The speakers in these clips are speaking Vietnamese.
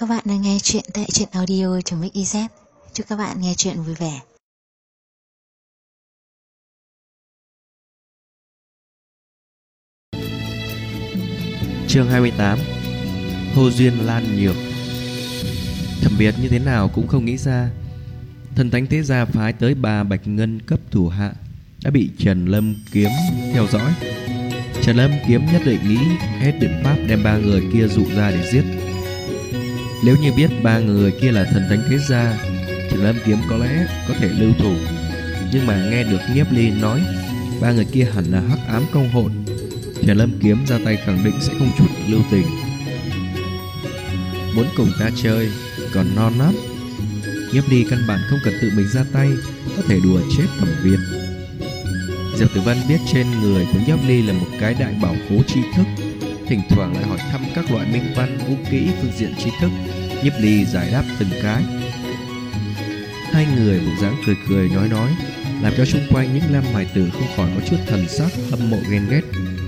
Các bạn đang nghe chuyện tại truyện audio.mix.iz. Chúc các bạn nghe chuyện vui vẻ. Chương 28. Hô duyên lan nhược. Thẩm Biệt như thế nào cũng không nghĩ ra, Thần Thánh Thế Gia phái tới 3 bạch ngân cấp thủ hạ đã bị Trần Lâm Kiếm theo dõi. Trần Lâm Kiếm nhất định nghĩ hết biện pháp đem 3 người kia dụ ra để giết. Nếu như biết 3 người kia là Thần Thánh Thế Gia, Trần Lâm Kiếm có lẽ có thể lưu thủ. Nhưng mà nghe được Nhiếp Ly nói 3 người kia hẳn là hắc ám công hội, Trần Lâm Kiếm ra tay khẳng định sẽ không chút lưu tình. Muốn cùng ta chơi còn non lắm. Nhiếp Ly căn bản không cần tự mình ra tay, có thể đùa chết Thẩm Việt. Diệp Tử Văn biết trên người của Nhiếp Ly là một cái đại bảo khố tri thức, thỉnh thoảng lại hỏi thăm các loại minh văn vũ kỹ phương diện tri thức. Nhiếp Ly giải đáp từng cái. Hai người bộ dáng cười cười nói, làm cho xung quanh những nam hài tử không khỏi có chút thần sắc hâm mộ ghen ghét.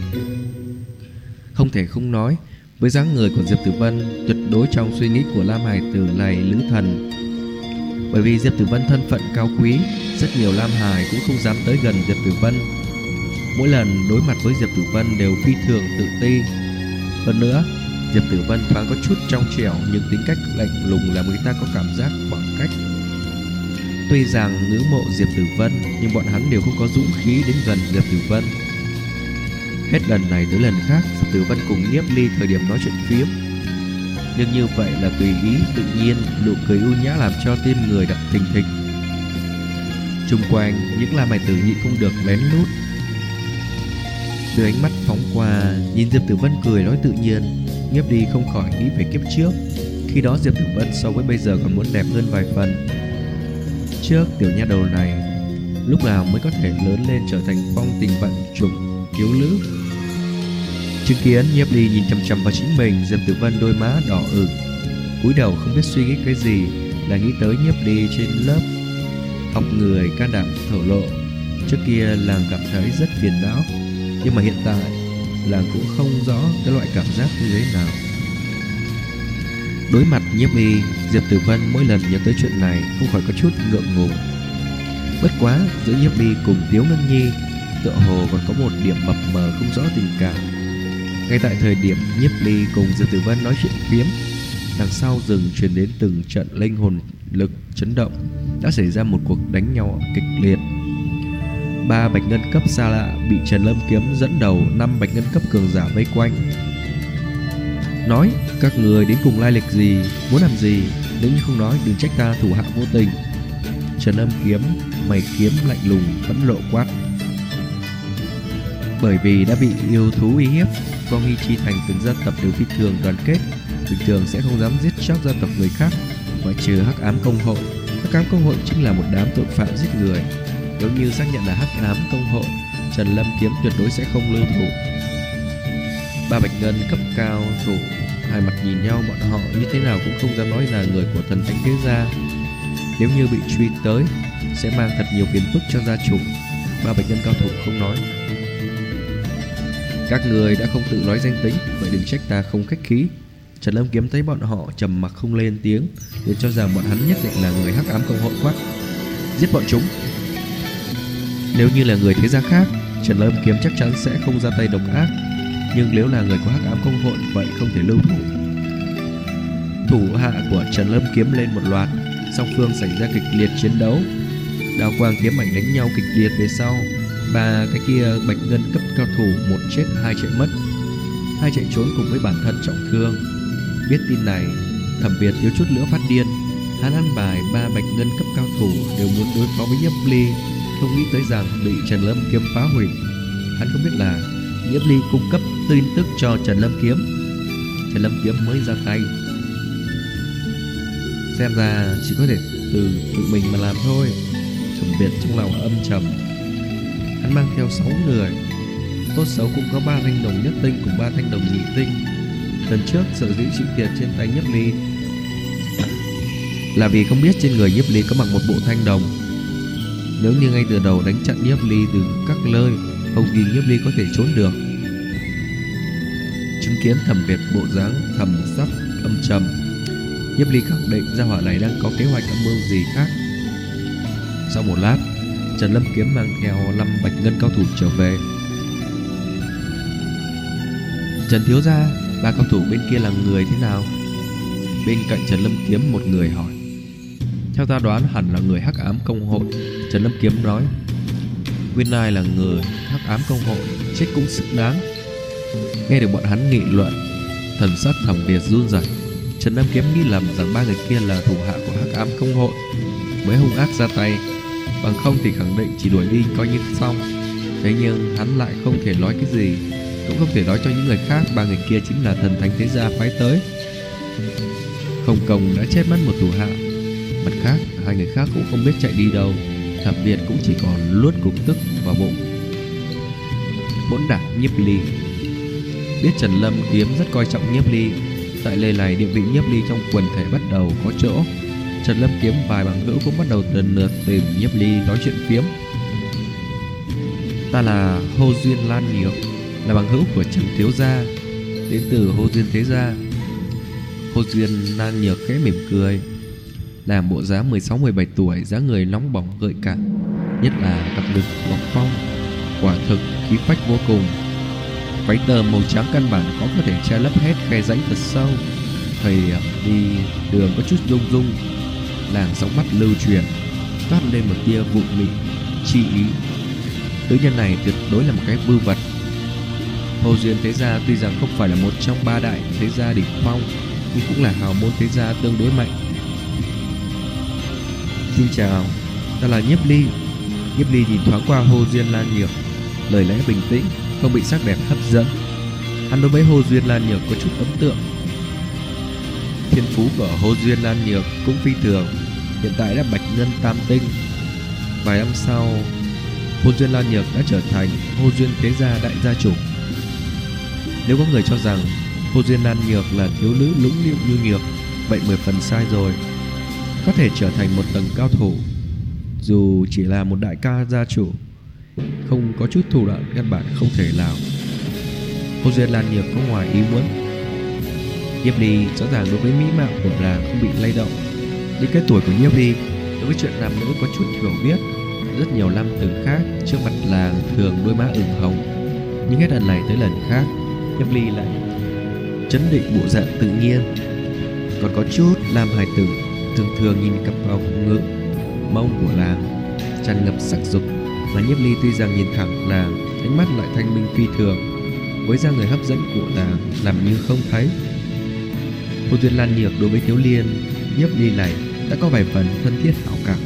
Không thể không nói, với dáng người của Diệp Tử Văn tuyệt đối trong suy nghĩ của nam hài tử này lữ thần. Bởi vì Diệp Tử Văn thân phận cao quý, rất nhiều nam hài cũng không dám tới gần Diệp Tử Văn. Mỗi lần đối mặt với Diệp Tử Văn đều phi thường tự ti. Hơn nữa, Diệp Tử Văn thoáng có chút trong trẻo, nhưng tính cách lạnh lùng làm người ta có cảm giác khoảng cách. Tuy rằng ngưỡng mộ Diệp Tử Văn, nhưng bọn hắn đều không có dũng khí đến gần Diệp Tử Văn. Hết lần này tới lần khác, Diệp Tử Văn cùng Nhiếp Ly thời điểm nói chuyện phiếm, nhưng như vậy là tùy ý tự nhiên, nụ cười ưu nhã làm cho tim người đập thình thịch. Xung quanh những la mày tử nhịn không được lén lút đưa ánh mắt phóng qua, nhìn Diệp Tử Văn cười nói tự nhiên. Nhiếp Ly không khỏi nghĩ về kiếp trước, khi đó Diệp Tử Văn so với bây giờ còn muốn đẹp hơn vài phần. Trước tiểu nha đầu này lúc nào mới có thể lớn lên trở thành phong tình vận chủng thiếu nữ. Chứng kiến Nhiếp Ly nhìn chằm chằm vào chính mình, Diệp Tử Văn đôi má đỏ ửng, cúi đầu không biết suy nghĩ cái gì, là nghĩ tới Nhiếp Ly trên lớp học người can đảm thổ lộ. Trước kia làng cảm thấy rất phiền não, nhưng mà hiện tại làng cũng không rõ cái loại cảm giác như thế nào. Đối mặt Nhiếp Ly, Diệp Tử Văn mỗi lần nhớ tới chuyện này không khỏi có chút ngượng ngùng. Bất quá giữa Nhiếp Ly cùng Tiếu Ngân Nhi tựa hồ còn có một điểm mập mờ không rõ tình cảm. Ngay tại thời điểm Nhiếp Ly cùng Diệp Tử Văn nói chuyện phiếm, đằng sau rừng truyền đến từng trận linh hồn lực chấn động. Đã xảy ra một cuộc đánh nhau kịch liệt. 3 bạch ngân cấp xa lạ bị Trần Lâm Kiếm dẫn đầu 5 bạch ngân cấp cường giả vây quanh. Nói các người đến cùng lai lịch gì, muốn làm gì? Nếu như không nói đừng trách ta thủ hạ vô tình. Trần Lâm Kiếm mày kiếm lạnh lùng phẫn nộ quát. Bởi vì đã bị yêu thú uy hiếp, Quang Huy Chi Thành từng gia tộc đều phi thường đoàn kết, bình thường sẽ không dám giết chóc gia tộc người khác, ngoại trừ Hắc Ám Công Hội. Hắc Ám Công Hội chính là một đám tội phạm giết người. Nếu như xác nhận là Hắc Ám Công Hội, Trần Lâm Kiếm tuyệt đối sẽ không lưu thủ. 3 bạch ngân cấp cao thủ hai mặt nhìn nhau, bọn họ như thế nào cũng không dám nói là người của Thần Thánh Thế Gia. Nếu như bị truy tới sẽ mang thật nhiều phiền phức cho gia chủ. 3 bạch ngân cao thủ không nói. Các người đã không tự nói danh tính, vậy đừng trách ta không khách khí. Trần Lâm Kiếm thấy bọn họ trầm mặc không lên tiếng, liền cho rằng bọn hắn nhất định là người Hắc Ám Công Hội quát. Giết bọn chúng. Nếu như là người thế gia khác, Trần Lâm Kiếm chắc chắn sẽ không ra tay độc ác, nhưng nếu là người của Hắc Ám Công Hội vậy không thể lưu thủ. Thủ hạ của Trần Lâm Kiếm lên một loạt, song phương xảy ra kịch liệt chiến đấu. Đao quang kiếm ảnh đánh nhau kịch liệt. Về sau 3 cái kia bạch ngân cấp cao thủ, một chết hai chạy mất. Hai chạy trốn cùng với bản thân trọng thương. Biết tin này, Thẩm Việt thiếu chút nữa phát điên. Hắn ăn bài 3 bạch ngân cấp cao thủ đều muốn đối phó với Nhiếp Ly, không nghĩ tới rằng bị Trần Lâm Kiếm phá hủy. Hắn không biết là Nhiếp Ly cung cấp tin tức cho Trần Lâm Kiếm, Trần Lâm Kiếm mới ra tay. Xem ra chỉ có thể từ tự mình mà làm thôi. Thẩm Việt trong lòng âm trầm. Hắn mang theo 6 người, tốt xấu cũng có 3 thanh đồng nhất tinh cùng 3 thanh đồng nhị tinh. Lần trước sở dĩ chịu thiệt trên tay Nhiếp Ly là vì không biết trên người Nhiếp Ly có mặc một bộ thanh đồng. Nếu như ngay từ đầu đánh chặn Nhiếp Ly từ các nơi, không gì Nhiếp Ly có thể trốn được. Chứng kiến Thẩm Việt bộ dáng thầm sắc âm trầm, Nhiếp Ly khẳng định gia hỏa này đang có kế hoạch âm mưu gì khác. Sau một lát, Trần Lâm Kiếm mang theo 5 bạch ngân cao thủ trở về. Trần thiếu gia, 3 cao thủ bên kia là người thế nào? Bên cạnh Trần Lâm Kiếm một người hỏi. Theo ta đoán hẳn là người Hắc Ám Công Hội. Trần Lâm Kiếm nói. Nguyên lai là người Hắc Ám Công Hội, chết cũng xứng đáng. Nghe được bọn hắn nghị luận, thần sắc Thẩm Việt run rẩy. Trần Lâm Kiếm nghĩ lầm rằng 3 người kia là thủ hạ của Hắc Ám Công Hội mới hung ác ra tay, bằng không thì khẳng định chỉ đuổi đi coi như xong. Thế nhưng hắn lại không thể nói cái gì, cũng không thể nói cho những người khác 3 người kia chính là thần thánh thế gia phái tới. Không Công đã chết mất một thủ hạ, mặt khác 2 người khác cũng không biết chạy đi đâu. Thẩm Việt cũng chỉ còn luốt cục tức vào bụng. Hỗn đản Nhiếp Ly. Biết Trần Lâm Kiếm rất coi trọng Nhiếp Ly, tại nơi này địa vị Nhiếp Ly trong quần thể bắt đầu có chỗ. Trần Lâm Kiếm vài bằng hữu cũng bắt đầu lần lượt tìm Nhiếp Ly nói chuyện phiếm. Ta là Hồ Duyên Lan Nhược, là bằng hữu của Trần thiếu gia, đến từ Hồ Duyên thế gia. Hồ Duyên Lan Nhược khẽ mỉm cười, làm bộ dáng 16-17 tuổi, dáng người nóng bỏng gợi cảm, nhất là cặp ngực ngọc phong, quả thực khí phách vô cùng. Váy tơ màu trắng căn bản khó có thể che lấp hết khe rãnh thật sâu. Thời đi đường có chút rung rung, làn sóng mắt lưu truyền, toát lên một tia vụ mị chi ý. Nữ nhân này tuyệt đối là một cái vưu vật. Hồ Duyên thế gia tuy rằng không phải là một trong 3 đại thế gia đỉnh phong, nhưng cũng là hào môn thế gia tương đối mạnh. Xin chào, ta là Nhiếp Ly. Nhiếp Ly nhìn thoáng qua Hồ Duyên Lan Nhược, lời lẽ bình tĩnh, không bị sắc đẹp hấp dẫn. Hắn đối với Hồ Duyên Lan Nhược có chút ấn tượng. Thiên phú của Hồ Duyên Lan Nhược cũng phi thường, hiện tại đã bạch ngân tam tinh. Vài năm sau, Hồ Duyên Lan Nhược đã trở thành Hồ Duyên thế gia đại gia chủ. Nếu có người cho rằng Hồ Duyên Lan Nhược là thiếu nữ lũng liễu như nhược, vậy 10 phần sai rồi. Có thể trở thành một tầng cao thủ, dù chỉ là một đại ca gia chủ, không có chút thủ đoạn căn bản không thể nào. Hồ Duyên Lan Nhược có ngoài ý muốn. Nhiếp Ly rõ ràng đối với mỹ mạo của nàng không bị lay động. Đến cái tuổi của Nhiếp Ly, đối với chuyện nam nữ có chút hiểu biết. Rất nhiều năm từng khác, trước mặt nàng thường đôi má ửng hồng, nhưng hết lần này tới lần khác, Nhiếp Ly lại chấn định bộ dạng tự nhiên. Còn có chút nam hài tử thường thường nhìn cặp vòng ngực mông của nàng tràn ngập sắc dục, mà Nhiếp Ly tuy rằng nhìn thẳng nàng, ánh mắt lại thanh minh phi thường, với dáng người hấp dẫn của nàng làm như không thấy. Hồ Duyên Lan Nhược đối với thiếu liên Nhiếp Ly này đã có vài phần thân thiết hảo cảm.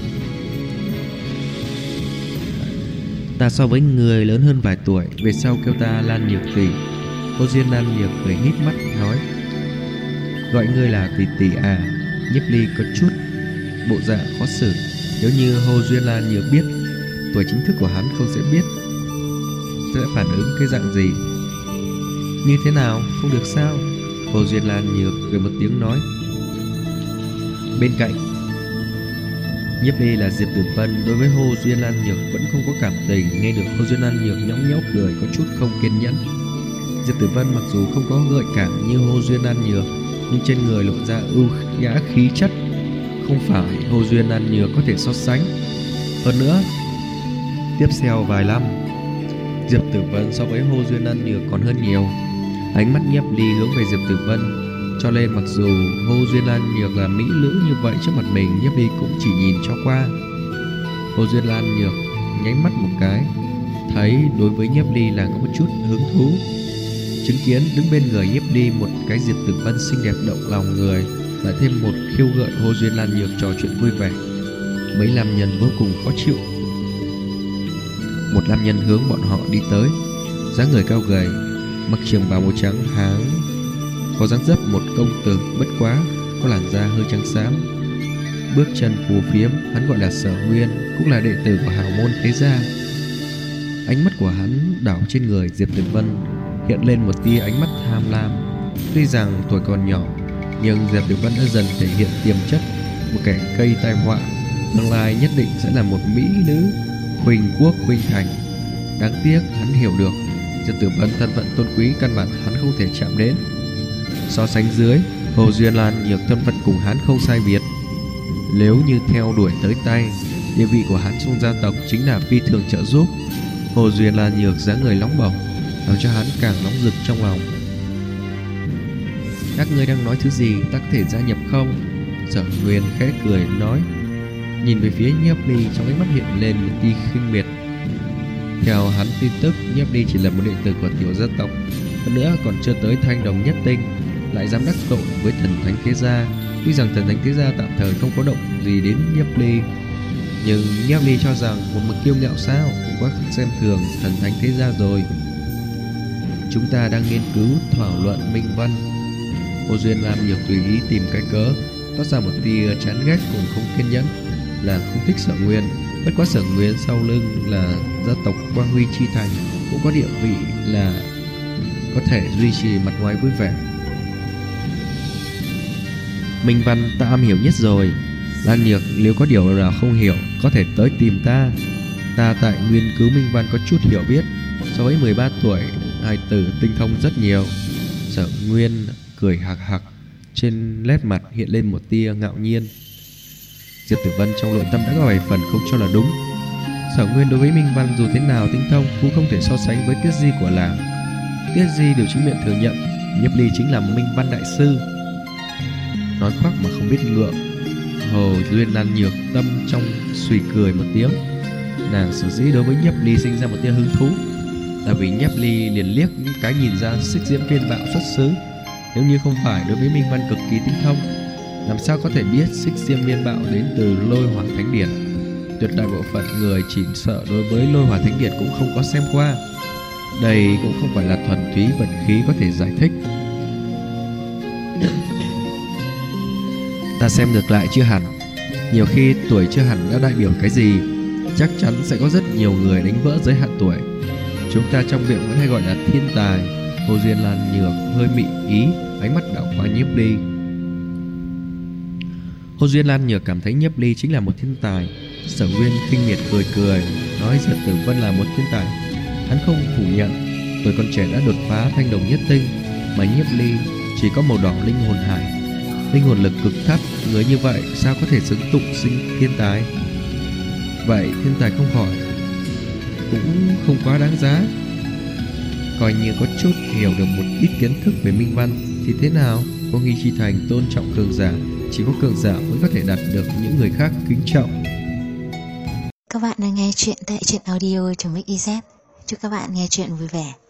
Ta so với người lớn hơn vài tuổi, về sau kêu ta Lan Nhược tỷ. Hồ Duyên Lan Nhược cười híp mắt nói. Gọi ngươi là tỷ tỷ à? Nhiếp Ly có chút bộ dạng khó xử. Nếu như Hồ Duyên Lan Nhược biết tuổi chính thức của hắn, không sẽ biết sẽ phản ứng cái dạng gì. Như thế nào, không được sao? Hồ Duyên Lan Nhược cười một tiếng nói. Bên cạnh Nhiếp Ly là Diệp Tử Vân, đối với Hồ Duyên Lan Nhược vẫn không có cảm tình. Nghe được Hồ Duyên Lan Nhược nhõng nhẽo cười, có chút không kiên nhẫn. Diệp Tử Vân mặc dù không có gợi cảm như Hồ Duyên Lan Nhược, nhưng trên người lộ ra ưu nhã khí chất, không phải Hồ Duyên Lan Nhược có thể so sánh. Hơn nữa, tiếp theo vài năm, Diệp Tử Vân so với Hồ Duyên Lan Nhược còn hơn nhiều. Ánh mắt Nhiếp Ly hướng về Diệp Tử Vân, cho nên mặc dù Hồ Duyên Lan Nhược là mỹ nữ như vậy trước mặt mình, Nhiếp Ly cũng chỉ nhìn cho qua. Hồ Duyên Lan Nhược nháy mắt một cái, thấy đối với Nhiếp Ly là có một chút hứng thú. Chứng kiến đứng bên người Nhiếp Ly một cái Diệp Tử Vân xinh đẹp động lòng người, lại thêm một khiêu gợi Hồ Duyên Lan Nhược trò chuyện vui vẻ, mấy nam nhân vô cùng khó chịu. Một nam nhân hướng bọn họ đi tới, dáng người cao gầy, mặc trường bào màu trắng, hắn có dáng dấp một công tử, bất quá có làn da hơi trắng xám, bước chân phù phiếm. Hắn gọi là Sở Nguyên, cũng là đệ tử của hào môn thế gia. Ánh mắt của hắn đảo trên người Diệp Tử Vân, hiện lên một tia ánh mắt tham lam. Tuy rằng tuổi còn nhỏ, nhưng Diệp Tử Vân đã dần thể hiện tiềm chất một kẻ cây tai họa, tương lai nhất định sẽ là một mỹ nữ huỳnh quốc huỳnh thành. Đáng tiếc hắn hiểu được Diệp Tử Vân thân phận tôn quý, căn bản hắn không thể chạm đến. So sánh dưới, Hồ Duyên Lan Nhược thân phận cùng hắn không sai biệt. Nếu như theo đuổi tới tay, địa vị của hắn trong gia tộc chính là phi thường trợ giúp. Hồ Duyên Lan Nhược dáng người nóng bỏng làm cho hắn càng nóng rực trong lòng. Các ngươi đang nói thứ gì, ta có thể gia nhập không? Sở Nguyên khẽ cười nói, nhìn về phía Nhiếp Ly, trong ánh mắt hiện lên một tia khinh miệt. Theo hắn tin tức, Nhiếp Ly chỉ là một đệ tử của tiểu gia tộc, hơn nữa còn chưa tới Thanh Đồng Nhất Tinh, lại dám đắc tội với thần thánh thế gia. Tuy rằng thần thánh thế gia tạm thời không có động gì đến Nhiếp Ly, nhưng Nhiếp Ly cho rằng một mực kiêu ngạo sao cũng quá xem thường thần thánh thế gia rồi. Chúng ta đang nghiên cứu thảo luận minh văn. Hồ Duyên Lam Nhược tùy ý tìm cái cớ, toát ra một tia chán ghét cùng không kiên nhẫn, là không thích Sở Nguyên. Bất quá Sở Nguyên sau lưng là gia tộc Quang Huy Chi Thành, cũng có địa vị là có thể duy trì mặt ngoài vui vẻ. Minh văn ta am hiểu nhất rồi. Lan Nhược, nếu có điều nào không hiểu có thể tới tìm ta. Ta tại nghiên cứu minh văn có chút hiểu biết, so với 13 tuổi hài tử tinh thông rất nhiều. Sở Nguyên cười hạc hạc, trên nét mặt hiện lên một tia ngạo nhiên. Diệp Tử Vân trong nội tâm đã có vài phần không cho là đúng. Sở Nguyên đối với minh văn dù thế nào tinh thông cũng không thể so sánh với Tiết Di của làng. Tiết Di đều chính miệng thừa nhận Nhiếp Ly chính là một minh văn đại sư. Nói khoác mà không biết ngượng. Hồ Duyên Lan Nhược tâm trong suy cười một tiếng. Nàng sở dĩ đối với Nhiếp Ly sinh ra một tia hứng thú là vì Nhiếp Ly liền liếc những cái nhìn ra xích diễm viên bạo xuất xứ. Nếu như không phải đối với minh văn cực kỳ tinh thông, làm sao có thể biết xích diễm viên bạo đến từ Lôi Hỏa Thánh Điển. Tuyệt đại bộ phận người chỉ sợ đối với Lôi Hỏa Thánh Điển cũng không có xem qua. Đây cũng không phải là thuần túy vận khí có thể giải thích. Ta xem ngược lại chưa hẳn. Nhiều khi tuổi chưa hẳn đã đại biểu cái gì. Chắc chắn sẽ có rất nhiều người đánh vỡ giới hạn tuổi. Chúng ta trong miệng vẫn hay gọi là thiên tài. Hồ Duyên Lan Nhược hơi mị ý, ánh mắt đảo qua Nhiếp Ly. Hồ Duyên Lan Nhược cảm thấy Nhiếp Ly chính là một thiên tài. Sở Nguyên khinh miệt cười cười, nói Diệp Tử Vân là một thiên tài. Hắn không phủ nhận, tuổi còn trẻ đã đột phá Thanh Đồng Nhất Tinh, mà Nhiếp Ly chỉ có màu đỏ linh hồn hải, linh hồn lực cực thấp. Người như vậy sao có thể xứng tụng sinh thiên tài? Vậy thiên tài không khỏi cũng không quá đáng giá. Coi như có chút hiểu được một ít kiến thức về minh văn thì thế nào? Quang Huy Chi Thành tôn trọng cường giả, chỉ có cường giả mới có thể đạt được những người khác kính trọng. Các bạn đang nghe chuyện tại truyện audio.mix.iz. Chúc các bạn nghe chuyện vui vẻ.